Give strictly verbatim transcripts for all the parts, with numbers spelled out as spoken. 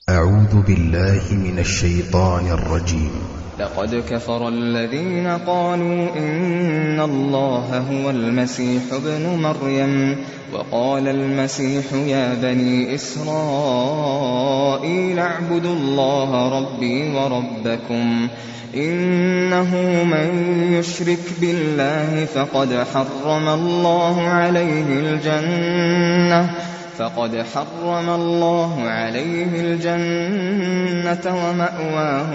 أعوذ بالله من الشيطان الرجيم. لقد كفر الذين قالوا إن الله هو المسيح ابن مريم وقال المسيح يا بني إسرائيل اعبدوا الله ربي وربكم إنه من يشرك بالله فقد حرم الله عليه الجنة فقد حرم الله عليه الجنة ومأواه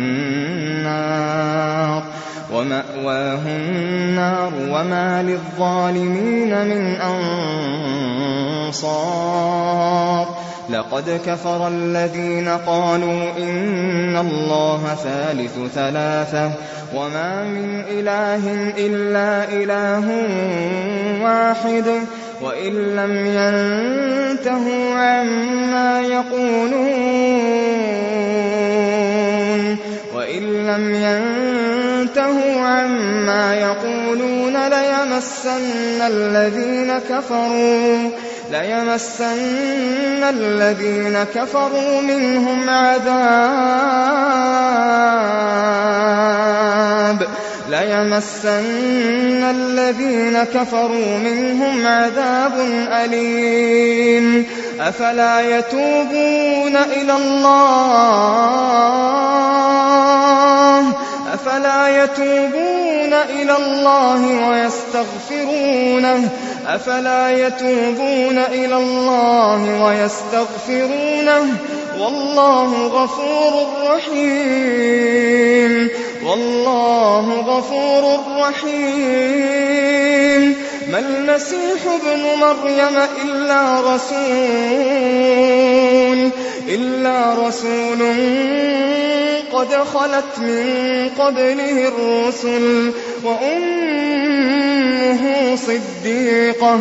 النار ومأواه النار وما للظالمين من أنصار. لقد كفر الذين قالوا إن الله ثالث ثلاثة وما من إله إلا إله واحد وإن لم ينتهوا عما يقولون وإن لم ينتهوا عما يقولون ليمسن الذين كفروا ليمسن الذين كفروا منهم عذاب ليمسن الذين كفروا منهم عذاب أليم. أفلا يتوبون إلى الله أفلا يتوبون إلى الله ويستغفرونه أفلا يتوبون إلى الله ويستغفرونه والله غفور رحيم والله غفور رحيم. ما المسيح ابن مريم إلا رسول إلا رسول قد خلت من قبله الرسل وأمه صديقة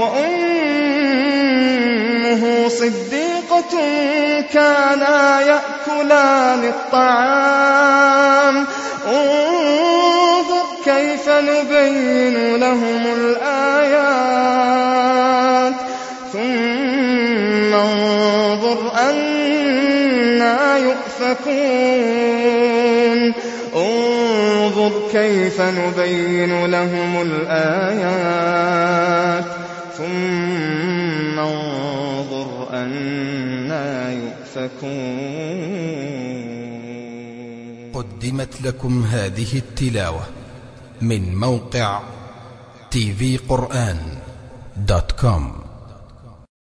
وأمه صديقة كانا يأكلان الطعام انظر كيف نبين لهم الآيات ثم انظر أنى يؤفكون انظر كيف نبين لهم الآيات ثم انظر أنى يؤفكون. قدمت لكم هذه التلاوة من موقع تي في قرآن دوت كوم.